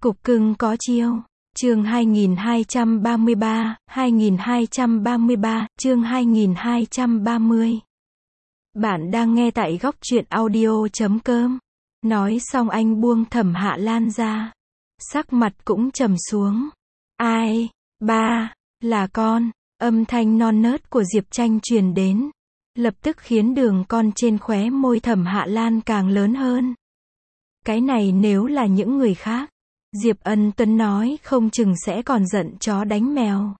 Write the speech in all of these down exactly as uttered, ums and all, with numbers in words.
Cục cưng có chiêu. Chương hai nghìn hai trăm ba mươi ba, hai nghìn hai trăm ba mươi ba, chương hai nghìn hai trăm ba mươi. Bạn đang nghe tại góc truyện audio chấm com. Nói xong anh buông Thẩm Hạ Lan ra. Sắc mặt cũng trầm xuống. Ai? Ba, là con. Âm thanh non nớt của Diệp Tranh truyền đến. Lập tức khiến đường con trên khóe môi Thẩm Hạ Lan càng lớn hơn. Cái này nếu là những người khác, Diệp Ân Tuấn nói không chừng sẽ còn giận chó đánh mèo.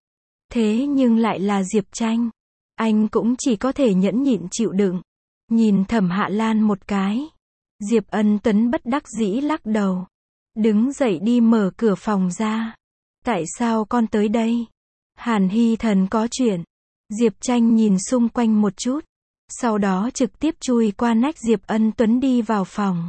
Thế nhưng lại là Diệp Tranh. Anh cũng chỉ có thể nhẫn nhịn chịu đựng. Nhìn Thẩm Hạ Lan một cái. Diệp Ân Tuấn bất đắc dĩ lắc đầu. Đứng dậy đi mở cửa phòng ra. Tại sao con tới đây? Hàn Hy Thần có chuyện. Diệp Tranh nhìn xung quanh một chút. Sau đó trực tiếp chui qua nách Diệp Ân Tuấn đi vào phòng.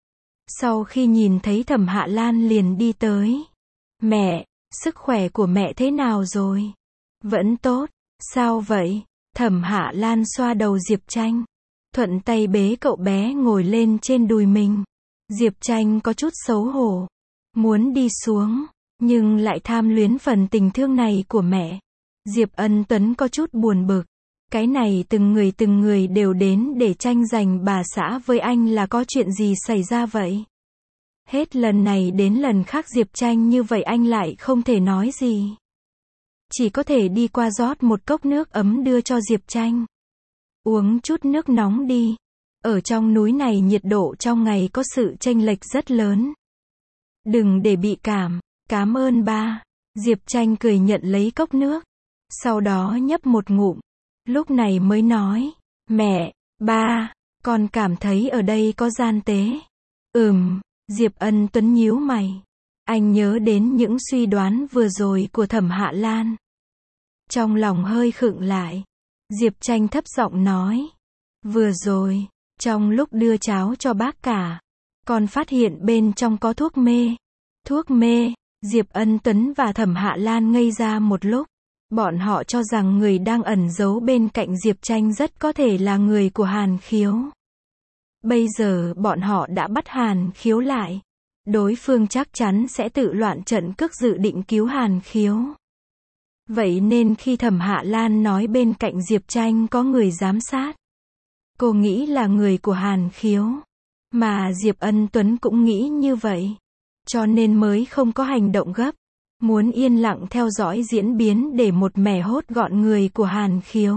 Sau khi nhìn thấy Thẩm Hạ Lan liền đi tới. Mẹ, sức khỏe của mẹ thế nào rồi? Vẫn tốt. Sao vậy? Thẩm Hạ Lan xoa đầu Diệp Tranh. Thuận tay bế cậu bé ngồi lên trên đùi mình. Diệp Tranh có chút xấu hổ. Muốn đi xuống, nhưng lại tham luyến phần tình thương này của mẹ. Diệp Ân Tuấn có chút buồn bực. Cái này từng người từng người đều đến để tranh giành bà xã với anh là có chuyện gì xảy ra vậy? Hết lần này đến lần khác Diệp Tranh như vậy anh lại không thể nói gì. Chỉ có thể đi qua rót một cốc nước ấm đưa cho Diệp Tranh. Uống chút nước nóng đi. Ở trong núi này nhiệt độ trong ngày có sự chênh lệch rất lớn. Đừng để bị cảm. Cảm ơn ba. Diệp Tranh cười nhận lấy cốc nước. Sau đó nhấp một ngụm. Lúc này mới nói. Mẹ, ba, con cảm thấy ở đây có gian tế. Ừm, Diệp Ân Tuấn nhíu mày. Anh nhớ đến những suy đoán vừa rồi của Thẩm Hạ Lan. Trong lòng hơi khựng lại. Diệp Tranh thấp giọng nói. Vừa rồi, trong lúc đưa cháo cho bác cả, con phát hiện bên trong có thuốc mê. Thuốc mê? Diệp Ân Tuấn và Thẩm Hạ Lan ngây ra một lúc. Bọn họ cho rằng người đang ẩn giấu bên cạnh Diệp Tranh rất có thể là người của Hàn Khiếu. Bây giờ bọn họ đã bắt Hàn Khiếu lại. Đối phương chắc chắn sẽ tự loạn trận cước dự định cứu Hàn Khiếu. Vậy nên khi Thẩm Hạ Lan nói bên cạnh Diệp Tranh có người giám sát, cô nghĩ là người của Hàn Khiếu. Mà Diệp Ân Tuấn cũng nghĩ như vậy. Cho nên mới không có hành động gấp. Muốn yên lặng theo dõi diễn biến để một mẻ hốt gọn người của Hàn Khiếu.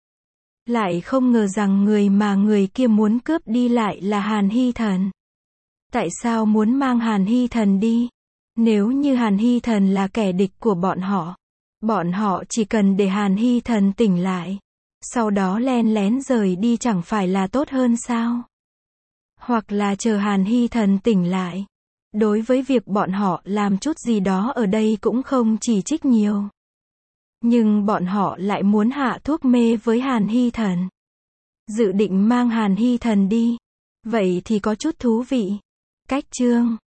Lại không ngờ rằng người mà người kia muốn cướp đi lại là Hàn Hy Thần. Tại sao muốn mang Hàn Hy Thần đi? Nếu như Hàn Hy Thần là kẻ địch của bọn họ, bọn họ chỉ cần để Hàn Hy Thần tỉnh lại, sau đó len lén rời đi chẳng phải là tốt hơn sao? Hoặc là chờ Hàn Hy Thần tỉnh lại. Đối với việc bọn họ làm chút gì đó ở đây cũng không chỉ trích nhiều. Nhưng bọn họ lại muốn hạ thuốc mê với Hàn Hy Thần. Dự định mang Hàn Hy Thần đi. Vậy thì có chút thú vị. Cách chương